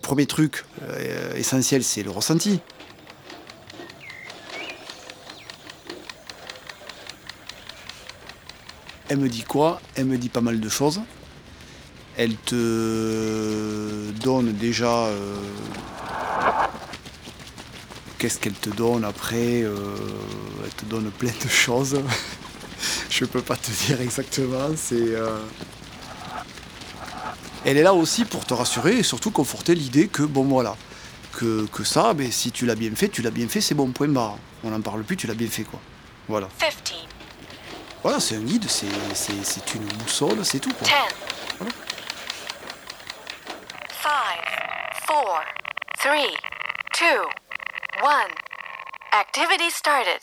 premier truc essentiel, c'est le ressenti. Elle me dit quoi? Elle me dit pas mal de choses. Elle te donne déjà... qu'est-ce qu'elle te donne après? Elle te donne plein de choses. Je peux pas te dire exactement. Elle est là aussi pour te rassurer et surtout conforter l'idée que, bon voilà, que ça, ben, si tu l'as bien fait, c'est bon, point barre. On n'en parle plus, tu l'as bien fait, quoi. Voilà. 15, Voilà, c'est un guide, c'est une boussole, c'est tout, quoi. 10, Voilà. 5, 4, 3, 2, 1. Activity started.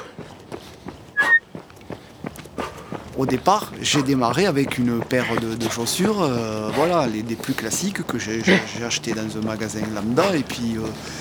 Au départ, j'ai démarré avec une paire de chaussures, voilà, des plus classiques que j'ai acheté dans un magasin lambda, et puis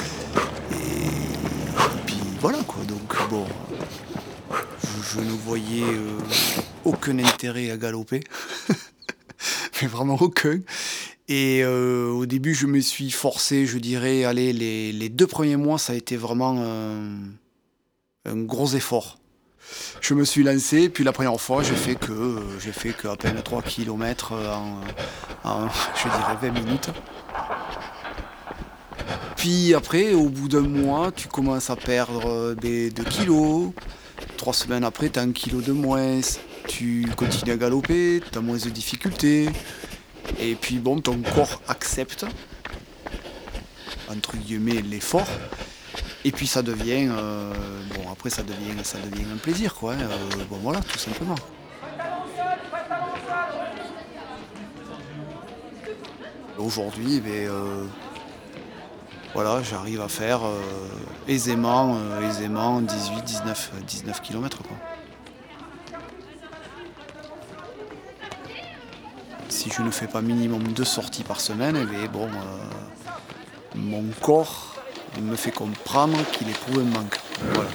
voilà, quoi. Donc bon, je ne voyais aucun intérêt à galoper, mais vraiment aucun. Et au début, je me suis forcé, je dirais, allez, les 2 premiers mois, ça a été vraiment un gros effort. Je me suis lancé, puis la première fois, j'ai fait que à peine 3 kilomètres en, je dirais, 20 minutes. Puis après, au bout d'un mois, tu commences à perdre des 2 kilos. 3 semaines après, tu as 1 kilo de moins. Tu continues à galoper, tu as moins de difficultés. Et puis bon, ton corps accepte, entre guillemets, l'effort. Et puis ça devient, bon après ça devient un plaisir, quoi. Bon voilà, tout simplement. Aujourd'hui, voilà, j'arrive à faire aisément 19 km, quoi. Si je ne fais pas minimum 2 sorties par semaine, bon, mon corps me fait comprendre qu'il éprouve un manque. Voilà.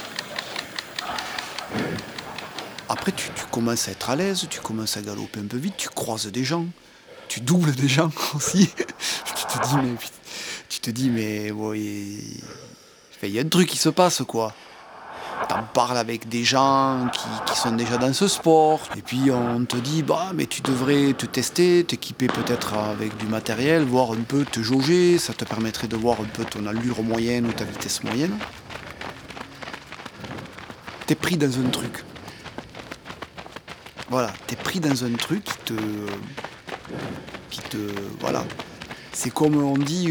Après, tu commences à être à l'aise, tu commences à galoper un peu vite, tu croises des gens, tu doubles des gens aussi. Tu te dis, mais ouais, il y a un truc qui se passe, quoi. T'en parles avec des gens qui sont déjà dans ce sport, et puis on te dit, bah, mais tu devrais te tester, t'équiper peut-être avec du matériel, voir un peu te jauger, ça te permettrait de voir un peu ton allure moyenne ou ta vitesse moyenne. T'es pris dans un truc. Voilà, t'es pris dans un truc voilà. C'est comme on dit,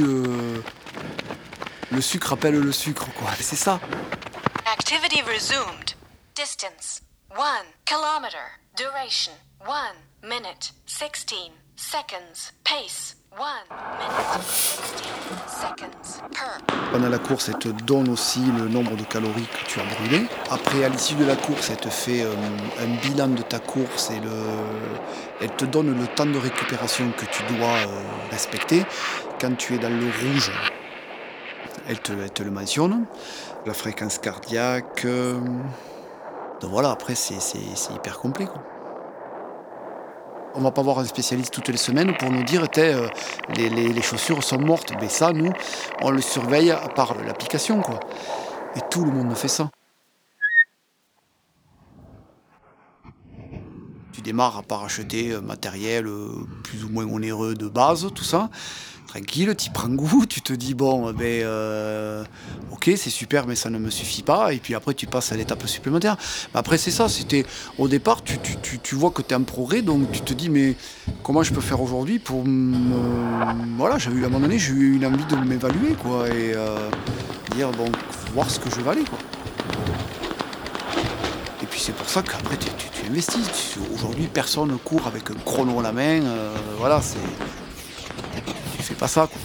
le sucre appelle le sucre, quoi. C'est ça. Activity resumed. Distance 1 kilometer. Duration 1 minute 16 seconds. Pace 1 minute 16 seconds per. Pendant la course, elle te donne aussi le nombre de calories que tu as brûlées. Après, à l'issue de la course, elle te fait un bilan de ta course et elle te donne le temps de récupération que tu dois respecter. Quand tu es dans le rouge, elle te le mentionne. La fréquence cardiaque. Donc voilà, après, c'est hyper complet, quoi. On va pas voir un spécialiste toutes les semaines pour nous dire les chaussures sont mortes. Mais ça, nous, on le surveille par l'application, quoi. Et tout le monde fait ça. Tu démarres par acheter un matériel plus ou moins onéreux de base, tout ça. Tranquille, tu prends goût, tu te dis bon, ok, c'est super, mais ça ne me suffit pas. Et puis après, tu passes à l'étape supplémentaire. Mais après, c'est ça, au départ, tu vois que tu es en progrès, donc tu te dis, mais comment je peux faire aujourd'hui pour voilà, à un moment donné, j'ai eu une envie de m'évaluer, quoi, et dire, bon, voir ce que je valais, quoi. Et puis c'est pour ça qu'après, tu investis. Aujourd'hui, personne ne court avec un chrono à la main, voilà, tu fais pas ça, quoi.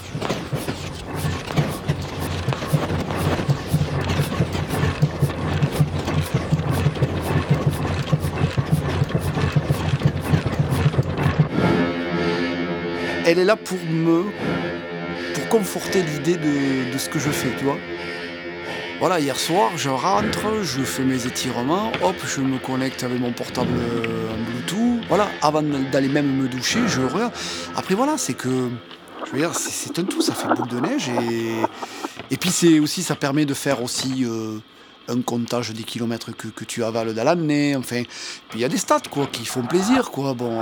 Elle est là pour conforter l'idée de ce que je fais, tu vois. Voilà, hier soir, je rentre, je fais mes étirements, hop, je me connecte avec mon portable en Bluetooth. Voilà, avant d'aller même me doucher, je regarde. Après, voilà, c'est que Je veux dire, c'est un tout, ça fait boule de neige et puis c'est aussi ça permet de faire aussi, un comptage des kilomètres que tu avales dans l'année, enfin, puis il y a des stats quoi, qui font plaisir quoi. Bon,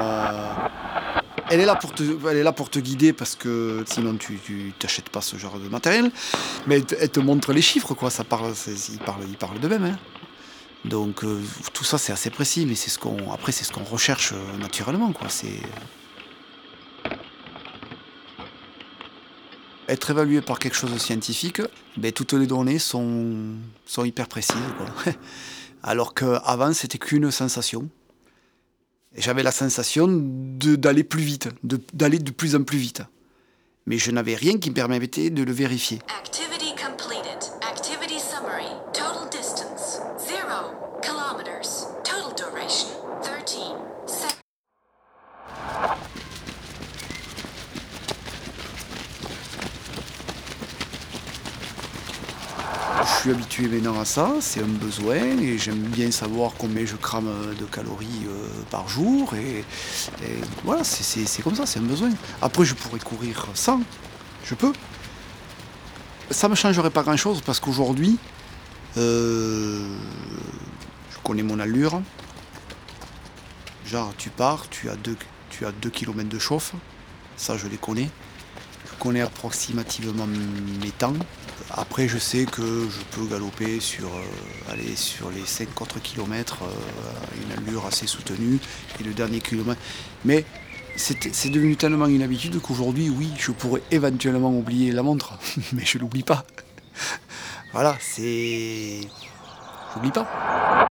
elle est là pour te guider parce que sinon tu t'achètes pas ce genre de matériel, mais elle te montre les chiffres quoi, ça parle, ils parlent d'eux-mêmes, hein. Donc, tout ça c'est assez précis, mais c'est ce qu'on recherche, naturellement quoi, c'est être évalué par quelque chose de scientifique, beh, toutes les données sont hyper précises, quoi. Alors qu'avant, c'était qu'une sensation. Et j'avais la sensation d'aller plus vite, d'aller de plus en plus vite. Mais je n'avais rien qui me permettait de le vérifier. Activity completed. Activity summary. Total distance 0 kilometers. Total duration 13 seconds. Je suis habitué maintenant à ça, c'est un besoin et j'aime bien savoir combien je crame de calories par jour et voilà, c'est comme ça, c'est un besoin. Après, je pourrais courir sans, je peux. Ça ne me changerait pas grand-chose parce qu'aujourd'hui, je connais mon allure. Genre, tu pars, tu as 2 kilomètres de chauffe, ça je les connais. Je connais approximativement mes temps. Après, je sais que je peux galoper sur les 5 autres kilomètres à une allure assez soutenue. Et le dernier kilomètre. Mais c'est devenu tellement une habitude qu'aujourd'hui, oui, je pourrais éventuellement oublier la montre. Mais je l'oublie pas. Voilà, c'est. J'oublie pas.